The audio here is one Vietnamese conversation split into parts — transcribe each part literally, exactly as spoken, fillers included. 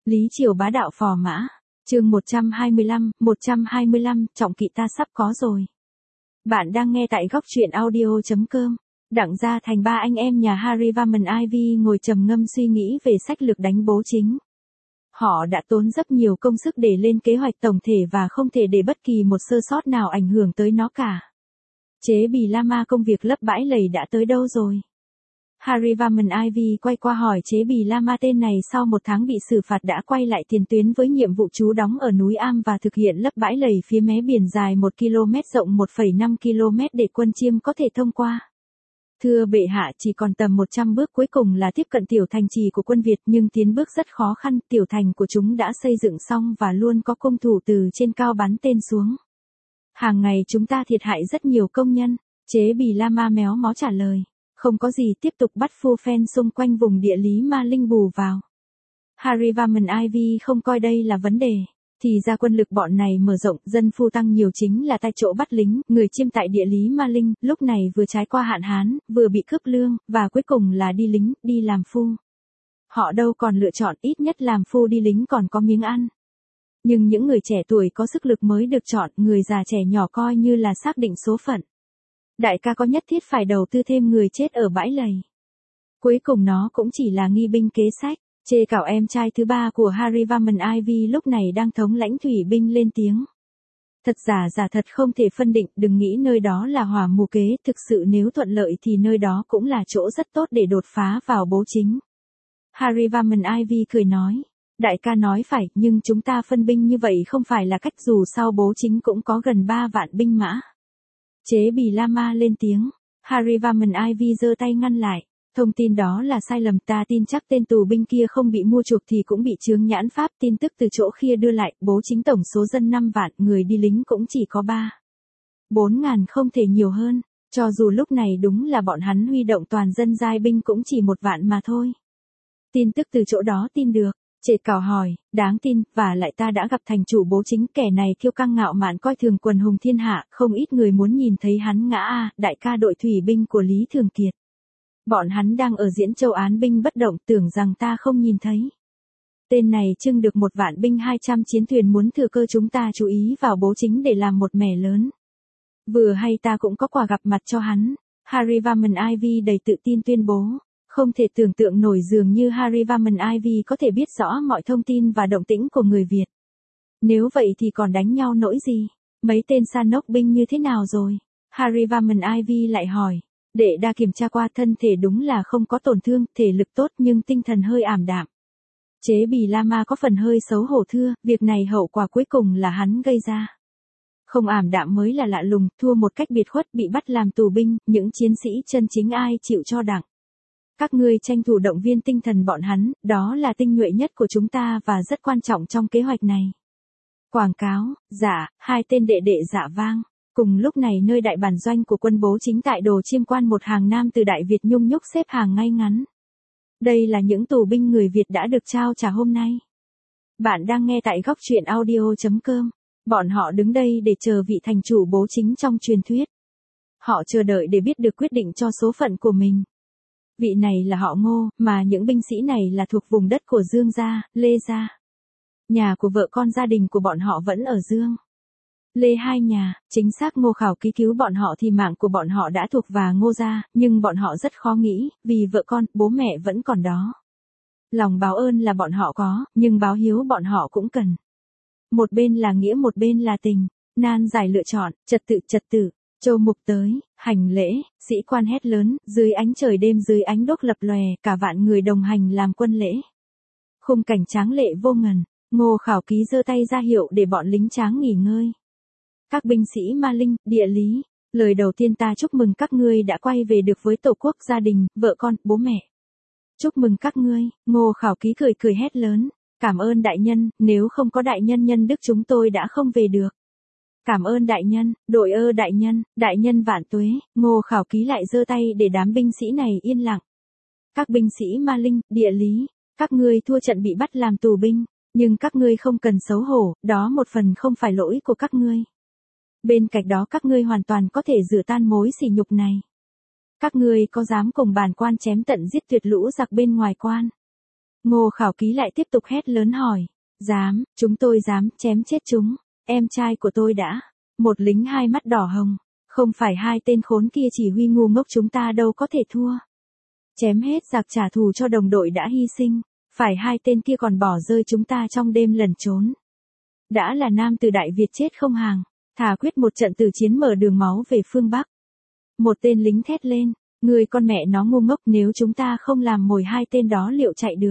Lý Triều bá đạo phò mã. Chương một trăm hai mươi lăm, một trăm hai mươi lăm, trọng kỵ ta sắp có rồi. Bạn đang nghe tại góc truyện audio chấm com. Đặng Gia Thành ba anh em nhà Harry Vaman Ivy ngồi trầm ngâm suy nghĩ về sách lược đánh bố chính. Họ đã tốn rất nhiều công sức để lên kế hoạch tổng thể và không thể để bất kỳ một sơ sót nào ảnh hưởng tới nó cả. Chế Bì Lama công việc lấp bãi lầy đã tới đâu rồi? Harry Vaman Ivy quay qua hỏi Chế Bì Lama tên này sau một tháng bị xử phạt đã quay lại tiền tuyến với nhiệm vụ trú đóng ở núi Am và thực hiện lấp bãi lầy phía mé biển dài một ki lô mét rộng một phẩy năm ki lô mét để quân Chiêm có thể thông qua. Thưa bệ hạ, chỉ còn tầm một trăm bước cuối cùng là tiếp cận tiểu thành trì của quân Việt, nhưng tiến bước rất khó khăn, tiểu thành của chúng đã xây dựng xong và luôn có cung thủ từ trên cao bắn tên xuống. Hàng ngày chúng ta thiệt hại rất nhiều công nhân. Chế Bì Lama méo mó trả lời. Không có gì, tiếp tục bắt phu phen xung quanh vùng địa lý ma linh bù vào. Harry Vaman Ivy không coi đây là vấn đề. Thì ra quân lực bọn này mở rộng, dân phu tăng nhiều chính là tại chỗ bắt lính, người Chiêm tại địa lý ma linh, lúc này vừa trải qua hạn hán, vừa bị cướp lương, và cuối cùng là đi lính, đi làm phu. Họ đâu còn lựa chọn, ít nhất làm phu đi lính còn có miếng ăn. Nhưng những người trẻ tuổi có sức lực mới được chọn, người già trẻ nhỏ coi như là xác định số phận. Đại ca có nhất thiết phải đầu tư thêm người chết ở bãi lầy. Cuối cùng nó cũng chỉ là nghi binh kế sách. Chê cảo em trai thứ ba của Harry Vaman Ivy lúc này đang thống lãnh thủy binh lên tiếng. Thật giả giả thật không thể phân định, đừng nghĩ nơi đó là hỏa mù kế, thực sự nếu thuận lợi thì nơi đó cũng là chỗ rất tốt để đột phá vào bố chính. Harry Vaman Ivy cười nói. Đại ca nói phải, nhưng chúng ta phân binh như vậy không phải là cách, dù sau bố chính cũng có gần ba vạn binh mã. Chế Bì Lama lên tiếng. Harry Vaman Ivy giơ tay ngăn lại. Thông tin đó là sai lầm, ta tin chắc tên tù binh kia không bị mua chuộc thì cũng bị chướng nhãn pháp, tin tức từ chỗ kia đưa lại, bố chính tổng số dân năm vạn, người đi lính cũng chỉ có ba. Bốn ngàn không thể nhiều hơn, cho dù lúc này đúng là bọn hắn huy động toàn dân giai binh cũng chỉ một vạn mà thôi. Tin tức từ chỗ đó tin được. Trệ cảo hỏi, đáng tin, và lại ta đã gặp thành chủ bố chính, kẻ này kiêu căng ngạo mạn coi thường quần hùng thiên hạ, không ít người muốn nhìn thấy hắn ngã a, đại ca đội thủy binh của Lý Thường Kiệt. Bọn hắn đang ở Diễn Châu án binh bất động, tưởng rằng ta không nhìn thấy. Tên này trưng được một vạn binh hai trăm chiến thuyền, muốn thừa cơ chúng ta chú ý vào bố chính để làm một mẻ lớn. Vừa hay ta cũng có quà gặp mặt cho hắn. Harry Vaman Ivy đầy tự tin tuyên bố. Không thể tưởng tượng nổi dường như Harry Vaman Ivy có thể biết rõ mọi thông tin và động tĩnh của người Việt. Nếu vậy thì còn đánh nhau nỗi gì? Mấy tên san nốc binh như thế nào rồi? Harry Vaman Ivy lại hỏi. Đệ đã kiểm tra qua, thân thể đúng là không có tổn thương, thể lực tốt nhưng tinh thần hơi ảm đạm. Chế Bì Lama có phần hơi xấu hổ thưa, việc này hậu quả cuối cùng là hắn gây ra. Không ảm đạm mới là lạ lùng, thua một cách biệt khuất, bị bắt làm tù binh, những chiến sĩ chân chính ai chịu cho đặng. Các ngươi tranh thủ động viên tinh thần bọn hắn, đó là tinh nhuệ nhất của chúng ta và rất quan trọng trong kế hoạch này. Quảng cáo, dạ, hai tên đệ đệ dạ vang. Cùng lúc này nơi đại bản doanh của quân bố chính tại Đồ Chiêm Quan, một hàng nam từ Đại Việt nhung nhúc xếp hàng ngay ngắn. Đây là những tù binh người Việt đã được trao trả hôm nay. Bạn đang nghe tại góc truyện audio chấm com. Bọn họ đứng đây để chờ vị thành chủ bố chính trong truyền thuyết. Họ chờ đợi để biết được quyết định cho số phận của mình. Vị này là họ Ngô, mà những binh sĩ này là thuộc vùng đất của Dương gia, Lê gia. Nhà của vợ con gia đình của bọn họ vẫn ở Dương. Lê hai nhà, chính xác Ngô Khảo Ký cứu bọn họ thì mạng của bọn họ đã thuộc và Ngô gia, nhưng bọn họ rất khó nghĩ, vì vợ con, bố mẹ vẫn còn đó. Lòng báo ơn là bọn họ có, nhưng báo hiếu bọn họ cũng cần. Một bên là nghĩa, một bên là tình, nan giải lựa chọn, trật tự trật tự. Châu mục tới, hành lễ, sĩ quan hét lớn, dưới ánh trời đêm, dưới ánh đuốc lập lòe, cả vạn người đồng hành làm quân lễ. Khung cảnh tráng lệ vô ngần, Ngô Khảo Ký giơ tay ra hiệu để bọn lính tráng nghỉ ngơi. Các binh sĩ ma linh, địa lý, lời đầu tiên ta chúc mừng các ngươi đã quay về được với tổ quốc, gia đình, vợ con, bố mẹ. Chúc mừng các ngươi, Ngô Khảo Ký cười cười hét lớn, cảm ơn đại nhân, nếu không có đại nhân nhân đức chúng tôi đã không về được. Cảm ơn đại nhân, đội ơ đại nhân, đại nhân vạn tuế. Ngô Khảo Ký lại giơ tay để đám binh sĩ này yên lặng. Các binh sĩ ma linh, địa lý, các ngươi thua trận bị bắt làm tù binh, nhưng các ngươi không cần xấu hổ, đó một phần không phải lỗi của các ngươi. Bên cạnh đó các ngươi hoàn toàn có thể rửa tan mối sỉ nhục này. Các ngươi có dám cùng bản quan chém tận giết tuyệt lũ giặc bên ngoài quan? Ngô Khảo Ký lại tiếp tục hét lớn hỏi. Dám, chúng tôi dám, chém chết chúng. Em trai của tôi đã. Một lính hai mắt đỏ hồng. Không phải hai tên khốn kia chỉ huy ngu ngốc chúng ta đâu có thể thua. Chém hết giặc trả thù cho đồng đội đã hy sinh. Phải hai tên kia còn bỏ rơi chúng ta trong đêm lẩn trốn. Đã là nam từ Đại Việt chết không hàng. Thà quyết một trận tử chiến mở đường máu về phương Bắc. Một tên lính thét lên. Người con mẹ nó ngu ngốc, nếu chúng ta không làm mồi hai tên đó liệu chạy được.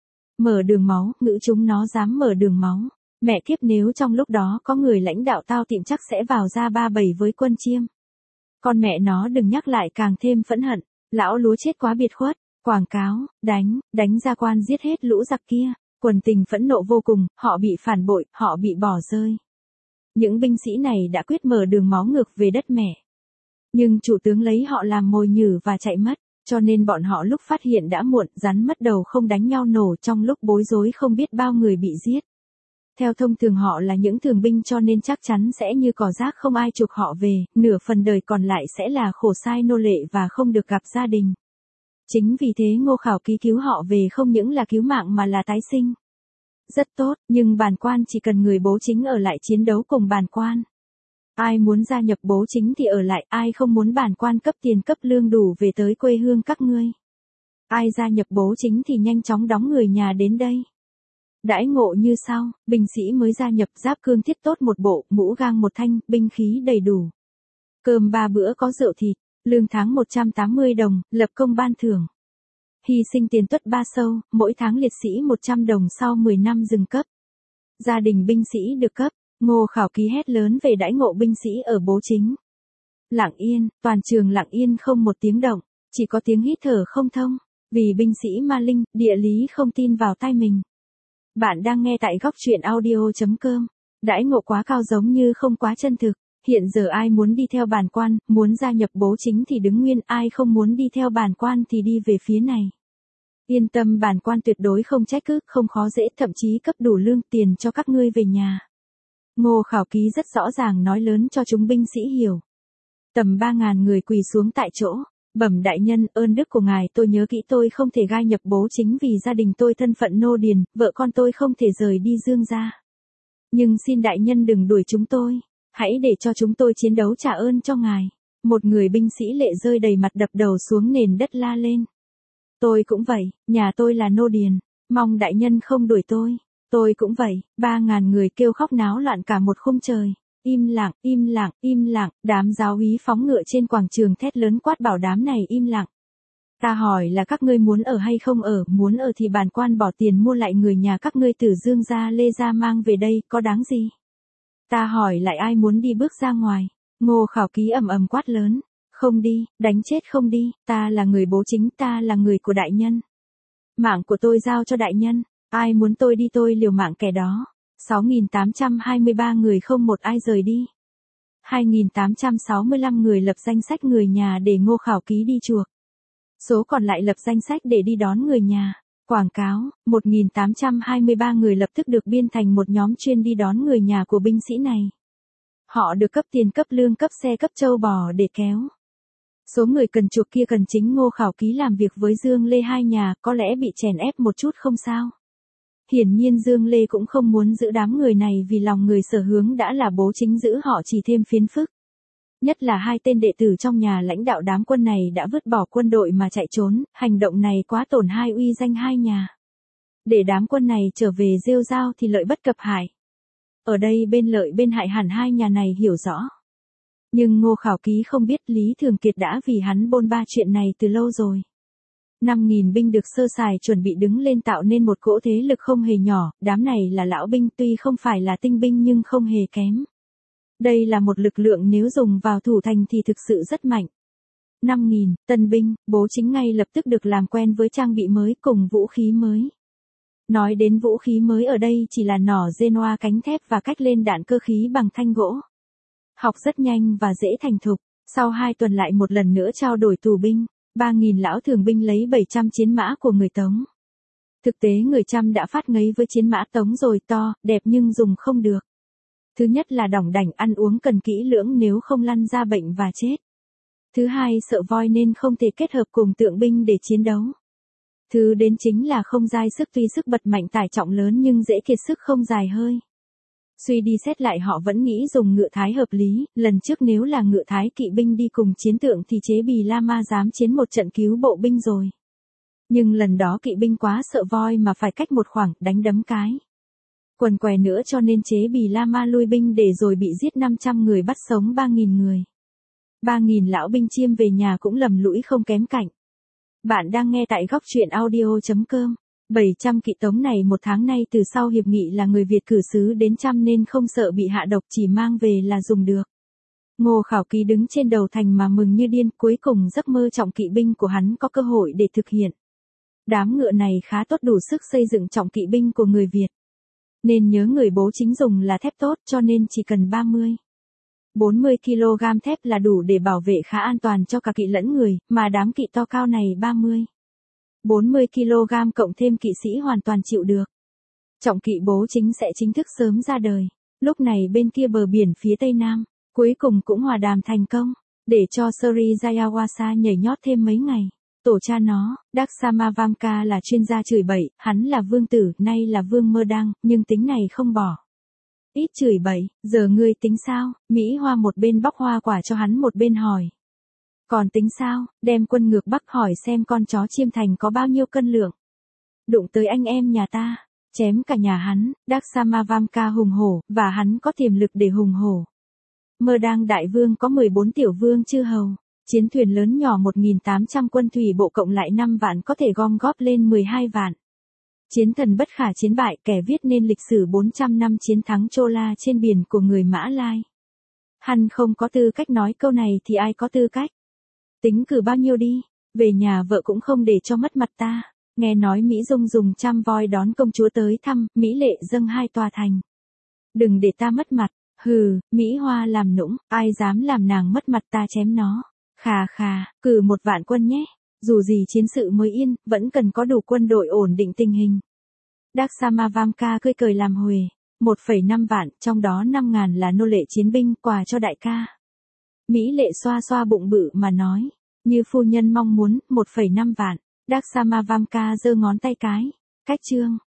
Mở đường máu, ngữ chúng nó dám mở đường máu. Mẹ kiếp, nếu trong lúc đó có người lãnh đạo tao tiệm chắc sẽ vào ra ba bảy với quân chiêm. Con mẹ nó đừng nhắc lại càng thêm phẫn hận. Lão lúa chết quá biệt khuất. Quảng cáo, đánh, đánh ra quan giết hết lũ giặc kia. Quần tình phẫn nộ vô cùng, họ bị phản bội, họ bị bỏ rơi. Những binh sĩ này đã quyết mở đường máu ngược về đất mẹ. Nhưng chủ tướng lấy họ làm mồi nhử và chạy mất, cho nên bọn họ lúc phát hiện đã muộn, rắn mất đầu không đánh nhau nổ, trong lúc bối rối không biết bao người bị giết. Theo thông thường họ là những thường binh cho nên chắc chắn sẽ như cỏ rác, không ai chuộc họ về, nửa phần đời còn lại sẽ là khổ sai nô lệ và không được gặp gia đình. Chính vì thế Ngô Khảo Ký cứu họ về không những là cứu mạng mà là tái sinh. Rất tốt, nhưng bản quan chỉ cần người bố chính ở lại chiến đấu cùng bản quan. Ai muốn gia nhập bố chính thì ở lại, ai không muốn bản quan cấp tiền cấp lương đủ về tới quê hương các ngươi. Ai gia nhập bố chính thì nhanh chóng đóng người nhà đến đây. Đãi ngộ như sau, binh sĩ mới gia nhập giáp cương thiết tốt một bộ, mũ gang một thanh, binh khí đầy đủ. Cơm ba bữa có rượu thịt, lương tháng một trăm tám mươi đồng, lập công ban thưởng. Hy sinh tiền tuất ba sâu, mỗi tháng liệt sĩ một trăm đồng sau mười năm dừng cấp. Gia đình binh sĩ được cấp. Ngô Khảo Ký hét lớn về đãi ngộ binh sĩ ở bố chính. Lặng yên, toàn trường lặng yên không một tiếng động, chỉ có tiếng hít thở không thông, vì binh sĩ ma linh, địa lý không tin vào tai mình. Bạn đang nghe tại góc truyện audio chấm com. Đãi ngộ quá cao giống như không quá chân thực. Hiện giờ ai muốn đi theo bản quan, muốn gia nhập bố chính thì đứng nguyên, ai không muốn đi theo bản quan thì đi về phía này. Yên tâm, bản quan tuyệt đối không trách cứ, không khó dễ, thậm chí cấp đủ lương tiền cho các ngươi về nhà. Ngô Khảo Ký rất rõ ràng nói lớn cho chúng binh sĩ hiểu. Tầm ba ngàn người quỳ xuống tại chỗ. Bẩm đại nhân, ơn đức của ngài tôi nhớ kỹ, tôi không thể gai nhập bố chính vì gia đình tôi thân phận nô điền, vợ con tôi không thể rời đi Dương gia. Nhưng xin đại nhân đừng đuổi chúng tôi, hãy để cho chúng tôi chiến đấu trả ơn cho ngài. Một người binh sĩ lệ rơi đầy mặt đập đầu xuống nền đất la lên. Tôi cũng vậy, nhà tôi là nô điền, mong đại nhân không đuổi tôi. Tôi cũng vậy, ba ngàn người kêu khóc náo loạn cả một khung trời. Im lặng, im lặng, im lặng, đám giáo úy phóng ngựa trên quảng trường thét lớn quát bảo đám này im lặng. Ta hỏi là các ngươi muốn ở hay không ở, muốn ở thì bản quan bỏ tiền mua lại người nhà các ngươi từ Dương gia Lê gia mang về đây, có đáng gì? Ta hỏi lại ai muốn đi bước ra ngoài? Ngô Khảo Ký ầm ầm quát lớn, không đi, đánh chết không đi, ta là người bố chính, ta là người của đại nhân. Mạng của tôi giao cho đại nhân. Ai muốn tôi đi tôi liều mạng kẻ đó. sáu nghìn tám trăm hai mươi ba người không một ai rời đi. hai nghìn tám trăm sáu mươi lăm người lập danh sách người nhà để Ngô Khảo Ký đi chuộc. Số còn lại lập danh sách để đi đón người nhà. Quảng cáo, một nghìn tám trăm hai mươi ba người lập tức được biên thành một nhóm chuyên đi đón người nhà của binh sĩ này. Họ được cấp tiền cấp lương cấp xe cấp trâu bò để kéo. Số người cần chuộc kia cần chính Ngô Khảo Ký làm việc với Dương Lê hai nhà, có lẽ bị chèn ép một chút không sao. Hiển nhiên Dương Lê cũng không muốn giữ đám người này vì lòng người sở hướng đã là bố chính giữ họ chỉ thêm phiền phức. Nhất là hai tên đệ tử trong nhà lãnh đạo đám quân này đã vứt bỏ quân đội mà chạy trốn, hành động này quá tổn hai uy danh hai nhà. Để đám quân này trở về rêu rao thì lợi bất cập hại. Ở đây bên lợi bên hại hẳn hai nhà này hiểu rõ. Nhưng Ngô Khảo Ký không biết Lý Thường Kiệt đã vì hắn bôn ba chuyện này từ lâu rồi. năm nghìn binh được sơ sài chuẩn bị đứng lên tạo nên một cỗ thế lực không hề nhỏ, đám này là lão binh tuy không phải là tinh binh nhưng không hề kém. Đây là một lực lượng nếu dùng vào thủ thành thì thực sự rất mạnh. năm nghìn, tân binh, bố chính ngay lập tức được làm quen với trang bị mới cùng vũ khí mới. Nói đến vũ khí mới ở đây chỉ là nỏ Genoa cánh thép và cách lên đạn cơ khí bằng thanh gỗ. Học rất nhanh và dễ thành thục, sau hai tuần lại một lần nữa trao đổi tù binh. ba nghìn lão thường binh lấy bảy trăm chiến mã của người Tống. Thực tế người Chăm đã phát ngấy với chiến mã Tống rồi, to, đẹp nhưng dùng không được. Thứ nhất là đỏng đảnh, ăn uống cần kỹ lưỡng nếu không lăn ra bệnh và chết. Thứ hai sợ voi nên không thể kết hợp cùng tượng binh để chiến đấu. Thứ đến chính là không dai sức, tuy sức bật mạnh tải trọng lớn nhưng dễ kiệt sức không dài hơi. Suy đi xét lại họ vẫn nghĩ dùng ngựa Thái hợp lý, lần trước nếu là ngựa Thái kỵ binh đi cùng chiến tượng thì chế Bì La Ma dám chiến một trận cứu bộ binh rồi. Nhưng lần đó kỵ binh quá sợ voi mà phải cách một khoảng, đánh đấm cái quần què nữa cho nên chế Bì La Ma lui binh để rồi bị giết năm trăm người bắt sống ba nghìn người. ba nghìn lão binh chiêm về nhà cũng lầm lũi không kém cạnh. Bạn đang nghe tại góc truyện audio.com. bảy trăm kỵ tống này một tháng nay từ sau hiệp nghị là người Việt cử sứ đến trăm nên không sợ bị hạ độc, chỉ mang về là dùng được. Ngô Khảo Ký đứng trên đầu thành mà mừng như điên, cuối cùng giấc mơ trọng kỵ binh của hắn có cơ hội để thực hiện. Đám ngựa này khá tốt, đủ sức xây dựng trọng kỵ binh của người Việt. Nên nhớ người bố chính dùng là thép tốt cho nên chỉ cần ba mươi, bốn mươi ki lô gam thép là đủ để bảo vệ khá an toàn cho cả kỵ lẫn người, mà đám kỵ to cao này ba mươi, bốn mươi ki lô gam cộng thêm kỵ sĩ hoàn toàn chịu được. Trọng kỵ bố chính sẽ chính thức sớm ra đời. Lúc này bên kia bờ biển phía tây nam, cuối cùng cũng hòa đàm thành công, để cho Sri Jayawasa nhảy nhót thêm mấy ngày. Tổ cha nó, Daksamavamka là chuyên gia chửi bậy, hắn là vương tử, nay là vương Mơ Đăng, nhưng tính này không bỏ. Ít chửi bậy, giờ ngươi tính sao? Mỹ Hoa một bên bóc hoa quả cho hắn một bên hỏi. Còn tính sao? Đem quân ngược Bắc hỏi xem con chó Chiêm Thành có bao nhiêu cân lượng. Đụng tới anh em nhà ta, chém cả nhà hắn. Daksamavamka hùng hổ, và hắn có tiềm lực để hùng hổ. Mơ Đăng đại vương có mười bốn tiểu vương chư hầu. Chiến thuyền lớn nhỏ một nghìn tám trăm quân thủy bộ cộng lại năm vạn có thể gom góp lên mười hai vạn. Chiến thần bất khả chiến bại, kẻ viết nên lịch sử bốn trăm năm chiến thắng Chola trên biển của người Mã Lai. Hắn không có tư cách nói câu này thì ai có tư cách? Tính cử bao nhiêu đi, về nhà vợ cũng không để cho mất mặt ta. Nghe nói Mỹ Dung dùng trăm voi đón công chúa tới thăm, Mỹ Lệ dâng hai tòa thành. Đừng để ta mất mặt, hừ, Mỹ Hoa làm nũng, ai dám làm nàng mất mặt ta chém nó. Khà khà, cử một vạn quân nhé. Dù gì chiến sự mới yên, vẫn cần có đủ quân đội ổn định tình hình. Daksamavamka cười cười làm huề. một phẩy năm vạn, trong đó năm ngàn là nô lệ chiến binh, quà cho đại ca. Mỹ Lệ xoa xoa bụng bự mà nói. Như phu nhân mong muốn, một phẩy năm vạn. Daksamavamka giơ ngón tay cái. Cách chương.